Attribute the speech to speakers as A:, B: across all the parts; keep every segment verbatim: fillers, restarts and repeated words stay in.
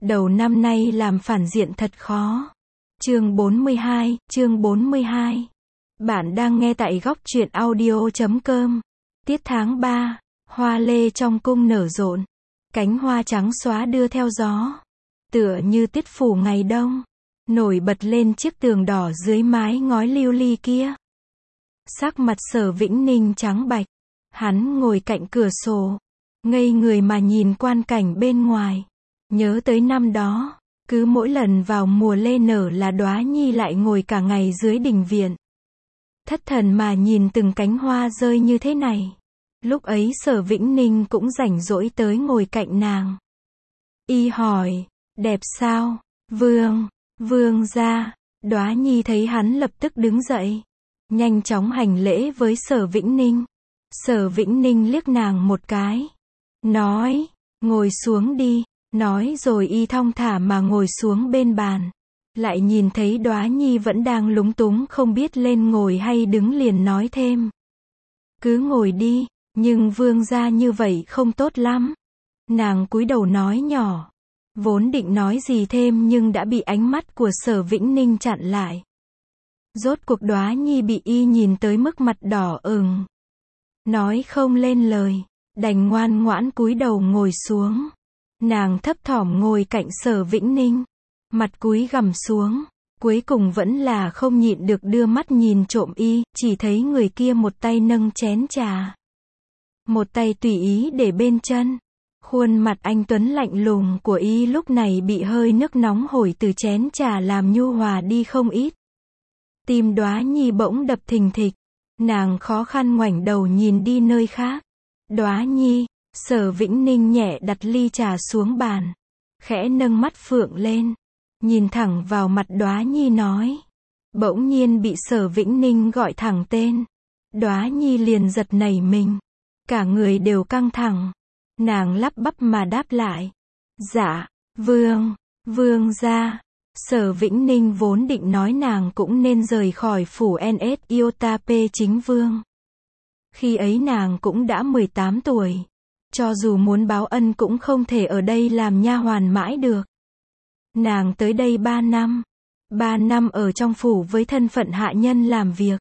A: Đầu năm nay làm phản diện thật khó. Chương bốn mươi hai, chương bốn mươi hai. Bạn đang nghe tại góc truyện audio chấm com. Tiết tháng ba, hoa lê trong cung nở rộn. Cánh hoa trắng xóa đưa theo gió. Tựa như tiết phủ ngày đông. Nổi bật lên chiếc tường đỏ dưới mái ngói lưu ly kia. Sắc mặt Sở Vĩnh Ninh trắng bạch. Hắn ngồi cạnh cửa sổ. Ngây người mà nhìn quan cảnh bên ngoài. Nhớ tới năm đó, cứ mỗi lần vào mùa lê nở là Đóa Nhi lại ngồi cả ngày dưới đình viện. Thất thần mà nhìn từng cánh hoa rơi như thế này. Lúc ấy Sở Vĩnh Ninh cũng rảnh rỗi tới ngồi cạnh nàng. Y hỏi, đẹp sao? Vương, vương gia. Đóa Nhi thấy hắn lập tức đứng dậy. Nhanh chóng hành lễ với Sở Vĩnh Ninh. Sở Vĩnh Ninh liếc nàng một cái. Nói, ngồi xuống đi. Nói rồi y thong thả mà ngồi xuống bên bàn. Lại nhìn thấy Đóa Nhi vẫn đang lúng túng không biết lên ngồi hay đứng liền nói thêm. Cứ ngồi đi, nhưng vương gia như vậy không tốt lắm. Nàng cúi đầu nói nhỏ. Vốn định nói gì thêm nhưng đã bị ánh mắt của Sở Vĩnh Ninh chặn lại. Rốt cuộc Đóa Nhi bị y nhìn tới mức mặt đỏ ửng. Nói không lên lời, đành ngoan ngoãn cúi đầu ngồi xuống. Nàng thấp thỏm ngồi cạnh Sở Vĩnh Ninh, mặt cúi gằm xuống, cuối cùng vẫn là không nhịn được đưa mắt nhìn trộm y, chỉ thấy người kia một tay nâng chén trà, một tay tùy ý để bên chân. Khuôn mặt anh tuấn lạnh lùng của y lúc này bị hơi nước nóng hổi từ chén trà làm nhu hòa đi không ít. Tim Đóa Nhi bỗng đập thình thịch, nàng khó khăn ngoảnh đầu nhìn đi nơi khác. Đóa Nhi. Sở Vĩnh Ninh nhẹ đặt ly trà xuống bàn, khẽ nâng mắt phượng lên, nhìn thẳng vào mặt Đóa Nhi nói. Bỗng nhiên bị Sở Vĩnh Ninh gọi thẳng tên. Đóa Nhi liền giật nảy mình, cả người đều căng thẳng. Nàng lắp bắp mà đáp lại. Dạ, vương, vương gia. Sở Vĩnh Ninh vốn định nói nàng cũng nên rời khỏi phủ en ét Iotape chính vương. Khi ấy nàng cũng đã mười tám tuổi. Cho dù muốn báo ân cũng không thể ở đây làm nha hoàn mãi được. Nàng tới đây ba năm. Ba năm ở trong phủ với thân phận hạ nhân làm việc.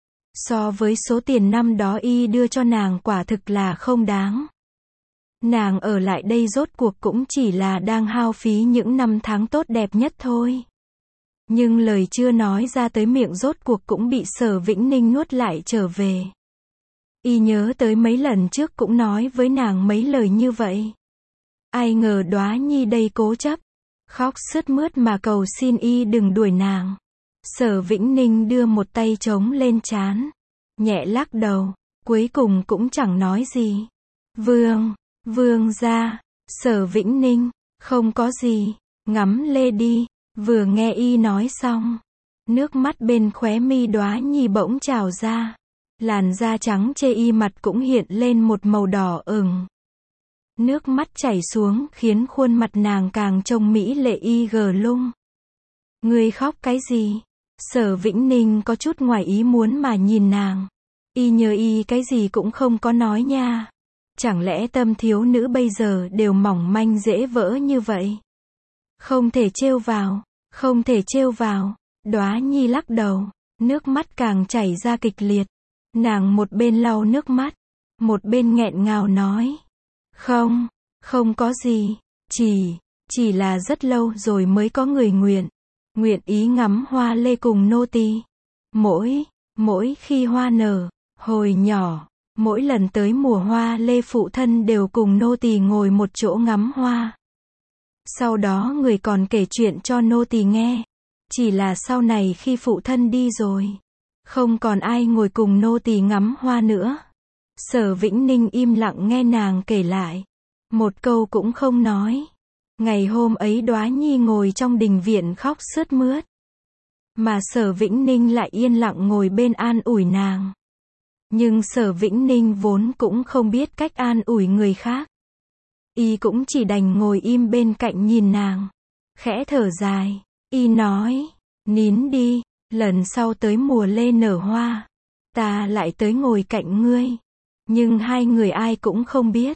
A: So với số tiền năm đó y đưa cho nàng quả thực là không đáng. Nàng ở lại đây rốt cuộc cũng chỉ là đang hao phí những năm tháng tốt đẹp nhất thôi. Nhưng lời chưa nói ra tới miệng rốt cuộc cũng bị Sở Vĩnh Ninh nuốt lại trở về. Y nhớ tới mấy lần trước cũng nói với nàng mấy lời như vậy. Ai ngờ Đóa Nhi đây cố chấp, khóc sướt mướt mà cầu xin y đừng đuổi nàng. Sở Vĩnh Ninh đưa một tay trống lên trán, nhẹ lắc đầu, cuối cùng cũng chẳng nói gì. Vương, vương gia. Sở Vĩnh Ninh, không có gì, ngắm lê đi. Vừa nghe y nói xong, nước mắt bên khóe mi Đóa Nhi bỗng trào ra. Làn da trắng chê y mặt cũng hiện lên một màu đỏ ửng. Nước mắt chảy xuống khiến khuôn mặt nàng càng trông mỹ lệ y gờ lung. Ngươi khóc cái gì? Sở Vĩnh Ninh có chút ngoài ý muốn mà nhìn nàng. Y nhờ y cái gì cũng không có nói nha. Chẳng lẽ tâm thiếu nữ bây giờ đều mỏng manh dễ vỡ như vậy? Không thể trêu vào, không thể trêu vào. Đóa Nhi lắc đầu, nước mắt càng chảy ra kịch liệt. Nàng một bên lau nước mắt, một bên nghẹn ngào nói. Không, không có gì, chỉ, chỉ là rất lâu rồi mới có người nguyện, nguyện ý ngắm hoa lê cùng nô tỳ. Mỗi, mỗi khi hoa nở, hồi nhỏ, mỗi lần tới mùa hoa lê phụ thân đều cùng nô tỳ ngồi một chỗ ngắm hoa. Sau đó người còn kể chuyện cho nô tỳ nghe. Chỉ là sau này khi phụ thân đi rồi, không còn ai ngồi cùng nô tỳ ngắm hoa nữa. Sở Vĩnh Ninh im lặng nghe nàng kể lại. Một câu cũng không nói. Ngày hôm ấy Đóa Nhi ngồi trong đình viện khóc sướt mướt. Mà Sở Vĩnh Ninh lại yên lặng ngồi bên an ủi nàng. Nhưng Sở Vĩnh Ninh vốn cũng không biết cách an ủi người khác. Y cũng chỉ đành ngồi im bên cạnh nhìn nàng. Khẽ thở dài. Y nói, nín đi. Lần sau tới mùa lê nở hoa, ta lại tới ngồi cạnh ngươi. Nhưng hai người ai cũng không biết.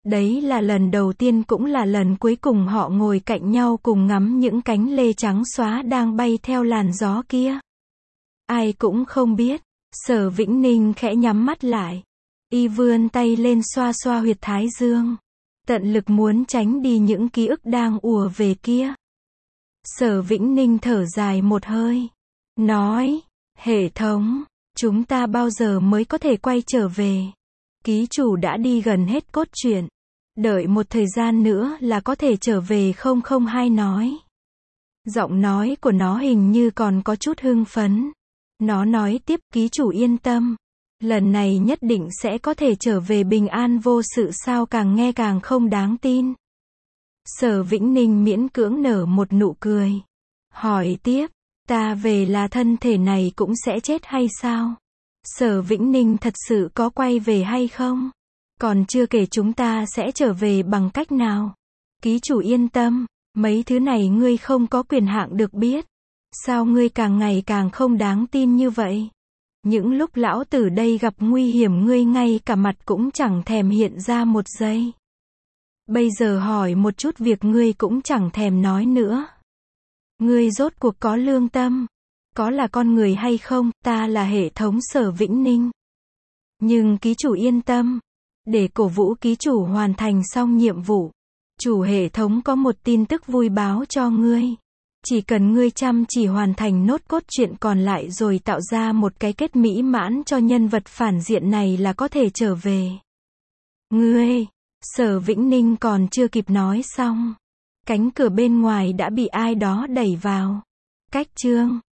A: Đấy là lần đầu tiên cũng là lần cuối cùng họ ngồi cạnh nhau cùng ngắm những cánh lê trắng xóa đang bay theo làn gió kia. Ai cũng không biết. Sở Vĩnh Ninh khẽ nhắm mắt lại. Y vươn tay lên xoa xoa huyệt thái dương. Tận lực muốn tránh đi những ký ức đang ùa về kia. Sở Vĩnh Ninh thở dài một hơi. Nói, hệ thống, chúng ta bao giờ mới có thể quay trở về? Ký chủ đã đi gần hết cốt truyện. Đợi một thời gian nữa là có thể trở về không không hai nói. Giọng nói của nó hình như còn có chút hưng phấn. Nó nói tiếp, ký chủ yên tâm. Lần này nhất định sẽ có thể trở về bình an vô sự sao càng nghe càng không đáng tin. Sở Vĩnh Ninh miễn cưỡng nở một nụ cười. Hỏi tiếp, ta về là thân thể này cũng sẽ chết hay sao? Sở Vĩnh Ninh thật sự có quay về hay không? Còn chưa kể chúng ta sẽ trở về bằng cách nào? Ký chủ yên tâm, mấy thứ này ngươi không có quyền hạn được biết. Sao ngươi càng ngày càng không đáng tin như vậy? Những lúc lão tử đây gặp nguy hiểm ngươi ngay cả mặt cũng chẳng thèm hiện ra một giây. Bây giờ hỏi một chút việc ngươi cũng chẳng thèm nói nữa. Ngươi rốt cuộc có lương tâm? Có là con người hay không? Ta là hệ thống Sở Vĩnh Ninh. Nhưng ký chủ yên tâm. Để cổ vũ ký chủ hoàn thành xong nhiệm vụ. Chủ hệ thống có một tin tức vui báo cho ngươi. Chỉ cần ngươi chăm chỉ hoàn thành nốt cốt truyện còn lại rồi tạo ra một cái kết mỹ mãn cho nhân vật phản diện này là có thể trở về. Ngươi, Sở Vĩnh Ninh còn chưa kịp nói xong. Cánh cửa bên ngoài đã bị ai đó đẩy vào. Cách chương